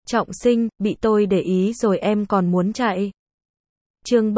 Trọng sinh, bị tôi để ý rồi em còn muốn chạy. Chương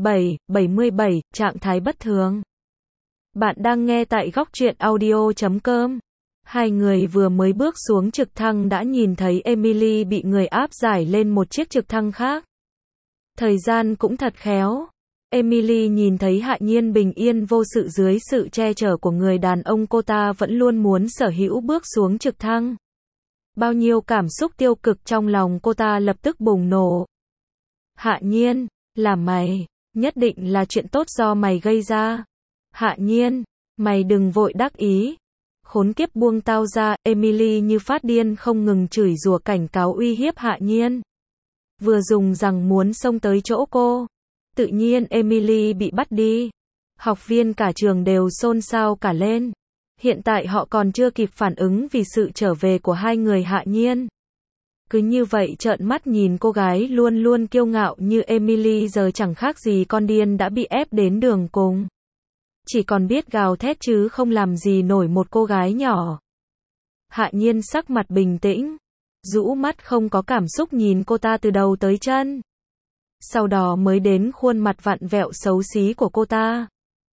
77, trạng thái bất thường. Bạn đang nghe tại góc truyện audio.com. Hai người vừa mới bước xuống trực thăng đã nhìn thấy Emily bị người áp giải lên một chiếc trực thăng khác. Thời gian cũng thật khéo. Emily nhìn thấy Hạ Nhiên bình yên vô sự dưới sự che chở của người đàn ông cô ta vẫn luôn muốn sở hữu bước xuống trực thăng. Bao nhiêu cảm xúc tiêu cực trong lòng cô ta lập tức bùng nổ. Hạ Nhiên, là mày, nhất định là chuyện tốt do mày gây ra. Hạ Nhiên, mày đừng vội đắc ý. Khốn kiếp buông tao ra, Emily như phát điên không ngừng chửi rủa cảnh cáo uy hiếp Hạ Nhiên. Vừa dùng rằng muốn xông tới chỗ cô. Tự nhiên Emily bị bắt đi. Học viên cả trường đều xôn xao cả lên. Hiện tại họ còn chưa kịp phản ứng vì sự trở về của hai người Hạ Nhiên. Cứ như vậy trợn mắt nhìn cô gái luôn luôn kiêu ngạo như Emily giờ chẳng khác gì con điên đã bị ép đến đường cùng. Chỉ còn biết gào thét chứ không làm gì nổi một cô gái nhỏ. Hạ Nhiên sắc mặt bình tĩnh, rũ mắt không có cảm xúc nhìn cô ta từ đầu tới chân. Sau đó mới đến khuôn mặt vặn vẹo xấu xí của cô ta.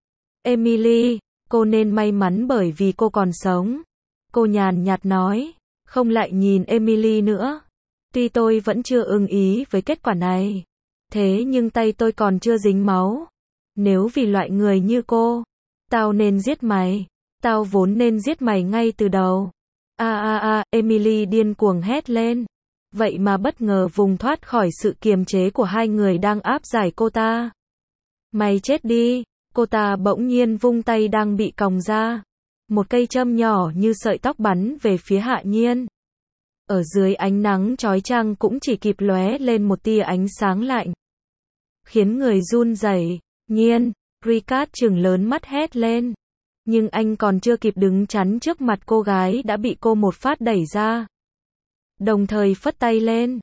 Emily, cô nên may mắn bởi vì cô còn sống. Cô nhàn nhạt nói, không lại nhìn Emily nữa. Tuy tôi vẫn chưa ưng ý với kết quả này. Thế nhưng tay tôi còn chưa dính máu. Nếu vì loại người như cô, tao nên giết mày. Tao vốn nên giết mày ngay từ đầu. Emily điên cuồng hét lên. Vậy mà bất ngờ vùng thoát khỏi sự kiềm chế của hai người đang áp giải cô ta. Mày chết đi. Cô ta bỗng nhiên vung tay đang bị còng ra. Một cây châm nhỏ như sợi tóc bắn về phía Hạ Nhiên. Ở dưới ánh nắng chói chang cũng chỉ kịp lóe lên một tia ánh sáng lạnh. Khiến người run rẩy. Nhiên, Ricard trừng lớn mắt hét lên. Nhưng anh còn chưa kịp đứng chắn trước mặt cô gái đã bị cô một phát đẩy ra. Đồng thời phất tay lên.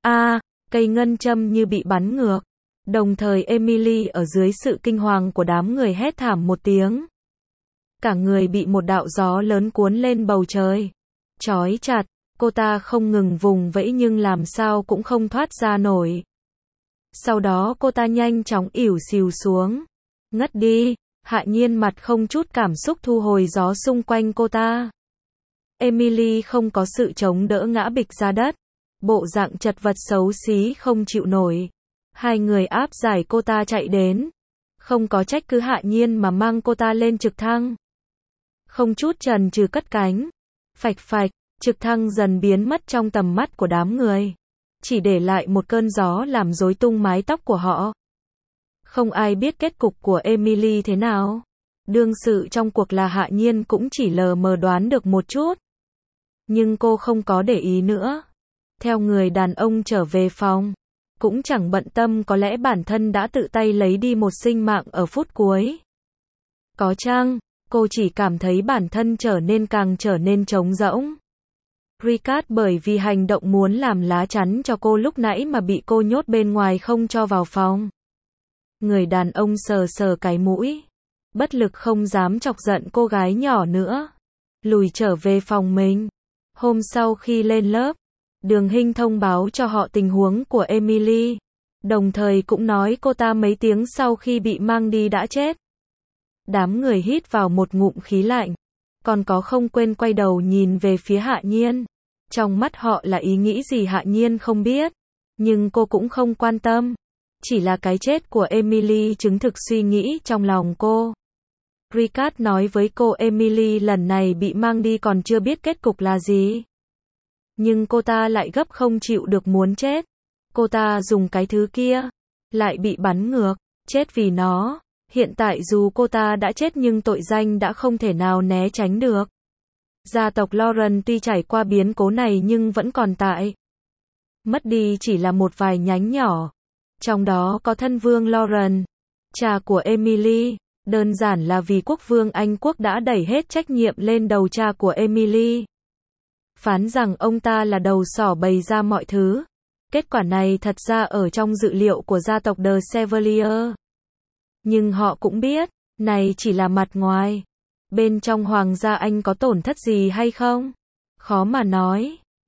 Cây ngân châm như bị bắn ngược. Đồng thời Emily ở dưới sự kinh hoàng của đám người hét thảm một tiếng. Cả người bị một đạo gió lớn cuốn lên bầu trời. Trói chặt, cô ta không ngừng vùng vẫy nhưng làm sao cũng không thoát ra nổi. Sau đó cô ta nhanh chóng ỉu xìu xuống. Ngất đi, Hạ Nhiên mặt không chút cảm xúc thu hồi gió xung quanh cô ta. Emily không có sự chống đỡ ngã bịch ra đất. Bộ dạng chật vật xấu xí không chịu nổi. Hai người áp giải cô ta chạy đến. Không có trách cứ Hạ Nhiên mà mang cô ta lên trực thăng. Không chút chần chừ cất cánh. Phạch phạch, trực thăng dần biến mất trong tầm mắt của đám người. Chỉ để lại một cơn gió làm rối tung mái tóc của họ. Không ai biết kết cục của Emily thế nào. Đương sự trong cuộc là Hạ Nhiên cũng chỉ lờ mờ đoán được một chút. Nhưng cô không có để ý nữa. Theo người đàn ông trở về phòng. Cũng chẳng bận tâm có lẽ bản thân đã tự tay lấy đi một sinh mạng ở phút cuối. Có chăng, cô chỉ cảm thấy bản thân càng trở nên trống rỗng. Ricard bởi vì hành động muốn làm lá chắn cho cô lúc nãy mà bị cô nhốt bên ngoài không cho vào phòng. Người đàn ông sờ sờ cái mũi. Bất lực không dám chọc giận cô gái nhỏ nữa. Lùi trở về phòng mình. Hôm sau khi lên lớp, Đường Hinh thông báo cho họ tình huống của Emily. Đồng thời cũng nói cô ta mấy tiếng sau khi bị mang đi đã chết. Đám người hít vào một ngụm khí lạnh. Còn có không quên quay đầu nhìn về phía Hạ Nhiên. Trong mắt họ là ý nghĩ gì Hạ Nhiên không biết. Nhưng cô cũng không quan tâm. Chỉ là cái chết của Emily chứng thực suy nghĩ trong lòng cô. Ricard nói với cô Emily lần này bị mang đi còn chưa biết kết cục là gì. Nhưng cô ta lại gấp không chịu được muốn chết. Cô ta dùng cái thứ kia. Lại bị bắn ngược. Chết vì nó. Hiện tại dù cô ta đã chết nhưng tội danh đã không thể nào né tránh được. Gia tộc Lauren tuy trải qua biến cố này nhưng vẫn còn tại. Mất đi chỉ là một vài nhánh nhỏ. Trong đó có thân vương Lauren, cha của Emily. Đơn giản là vì quốc vương Anh quốc đã đẩy hết trách nhiệm lên đầu cha của Emily. Phán rằng ông ta là đầu sỏ bày ra mọi thứ. Kết quả này thật ra ở trong dự liệu của gia tộc De Chevalier. Nhưng họ cũng biết, này chỉ là mặt ngoài. Bên trong hoàng gia Anh có tổn thất gì hay không? Khó mà nói.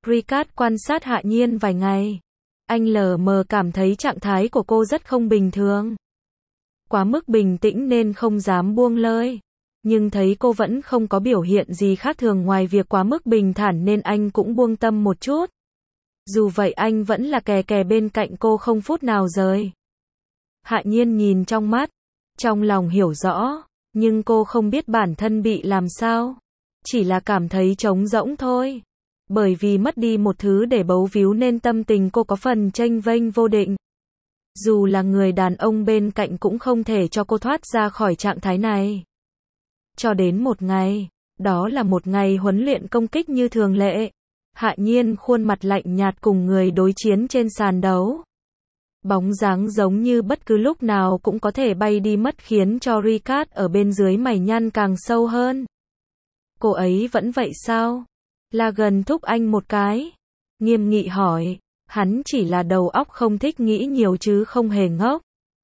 Ricard quan sát Hạ Nhiên vài ngày. Anh lờ mờ cảm thấy trạng thái của cô rất không bình thường. Quá mức bình tĩnh nên không dám buông lơi. Nhưng thấy cô vẫn không có biểu hiện gì khác thường ngoài việc quá mức bình thản nên anh cũng buông tâm một chút. Dù vậy anh vẫn là kè kè bên cạnh cô không phút nào rời. Hạ Nhiên nhìn trong mắt, trong lòng hiểu rõ, nhưng cô không biết bản thân bị làm sao. Chỉ là cảm thấy trống rỗng thôi. Bởi vì mất đi một thứ để bấu víu nên tâm tình cô có phần chênh vênh vô định. Dù là người đàn ông bên cạnh cũng không thể cho cô thoát ra khỏi trạng thái này. Cho đến một ngày, đó là một ngày huấn luyện công kích như thường lệ. Hạ Nhiên khuôn mặt lạnh nhạt cùng người đối chiến trên sàn đấu. Bóng dáng giống như bất cứ lúc nào cũng có thể bay đi mất khiến cho Ricard ở bên dưới mày nhăn càng sâu hơn. Cô ấy vẫn vậy sao? Lagan thúc anh một cái. Nghiêm nghị hỏi. Hắn chỉ là đầu óc không thích nghĩ nhiều chứ không hề ngốc.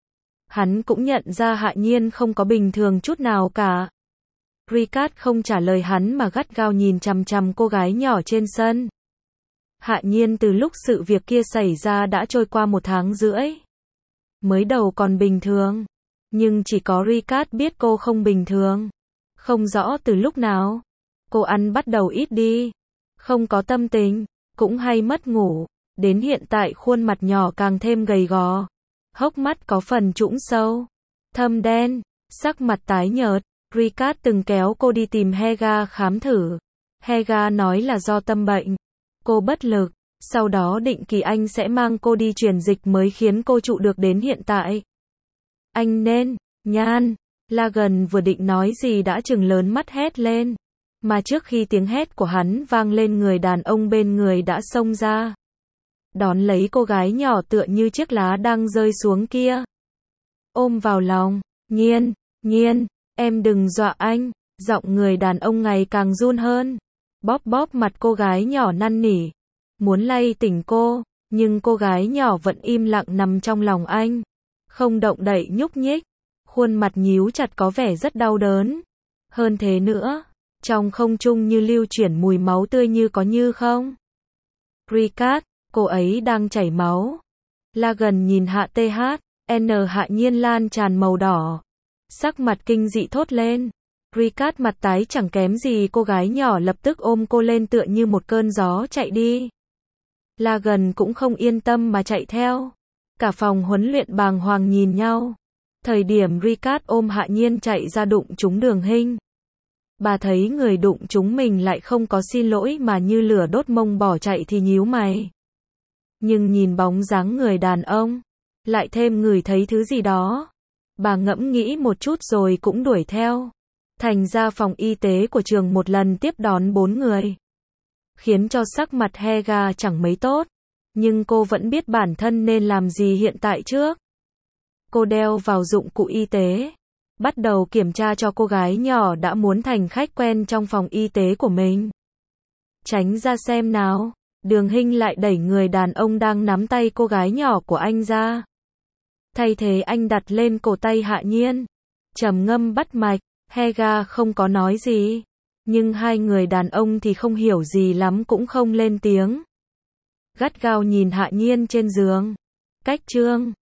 Hắn cũng nhận ra Hạ Nhiên không có bình thường chút nào cả. Ricard không trả lời hắn mà gắt gao nhìn chằm chằm cô gái nhỏ trên sân. Hạ Nhiên từ lúc sự việc kia xảy ra đã trôi qua 1 tháng rưỡi. Mới đầu còn bình thường. Nhưng chỉ có Ricard biết cô không bình thường. Không rõ từ lúc nào. Cô ăn bắt đầu ít đi. Không có tâm tình. Cũng hay mất ngủ. Đến hiện tại khuôn mặt nhỏ càng thêm gầy gò. Hốc mắt có phần trũng sâu. Thâm đen. Sắc mặt tái nhợt. Ricard từng kéo cô đi tìm Hega khám thử. Hega nói là do tâm bệnh. Cô bất lực. Sau đó định kỳ anh sẽ mang cô đi truyền dịch mới khiến cô trụ được đến hiện tại. Anh nên, Nhan. Lagan vừa định nói gì đã trừng lớn mắt hét lên. Mà trước khi tiếng hét của hắn vang lên người đàn ông bên người đã xông ra. Đón lấy cô gái nhỏ tựa như chiếc lá đang rơi xuống kia. Ôm vào lòng. Nhiên, Nhiên, em đừng dọa anh. Giọng người đàn ông ngày càng run hơn. Bóp bóp mặt cô gái nhỏ năn nỉ. Muốn lay tỉnh cô, nhưng cô gái nhỏ vẫn im lặng nằm trong lòng anh. Không động đậy nhúc nhích. Khuôn mặt nhíu chặt có vẻ rất đau đớn. Hơn thế nữa, trong không trung như lưu chuyển mùi máu tươi như có như không. Ricard, cô ấy đang chảy máu. Lagan nhìn Hạ Hạ Nhiên lan tràn màu đỏ. Sắc mặt kinh dị thốt lên. Ricard mặt tái chẳng kém gì cô gái nhỏ lập tức ôm cô lên tựa như một cơn gió chạy đi. Lagan cũng không yên tâm mà chạy theo. Cả phòng huấn luyện bàng hoàng nhìn nhau. Thời điểm Ricard ôm Hạ Nhiên chạy ra đụng trúng Đường Hinh. Bà thấy người đụng trúng mình lại không có xin lỗi mà như lửa đốt mông bỏ chạy thì nhíu mày. Nhưng nhìn bóng dáng người đàn ông, lại thêm ngửi thấy thứ gì đó. Bà ngẫm nghĩ một chút rồi cũng đuổi theo. Thành ra phòng y tế của trường một lần tiếp đón 4 người. Khiến cho sắc mặt Hega chẳng mấy tốt. Nhưng cô vẫn biết bản thân nên làm gì hiện tại trước. Cô đeo vào dụng cụ y tế. Bắt đầu kiểm tra cho cô gái nhỏ đã muốn thành khách quen trong phòng y tế của mình. Tránh ra xem nào. Đường Hinh lại đẩy người đàn ông đang nắm tay cô gái nhỏ của anh ra. Thay thế anh đặt lên cổ tay Hạ Nhiên. Trầm ngâm bắt mạch. Hega không có nói gì. Nhưng hai người đàn ông thì không hiểu gì lắm cũng không lên tiếng. Gắt gao nhìn Hạ Nhiên trên giường. Cách chương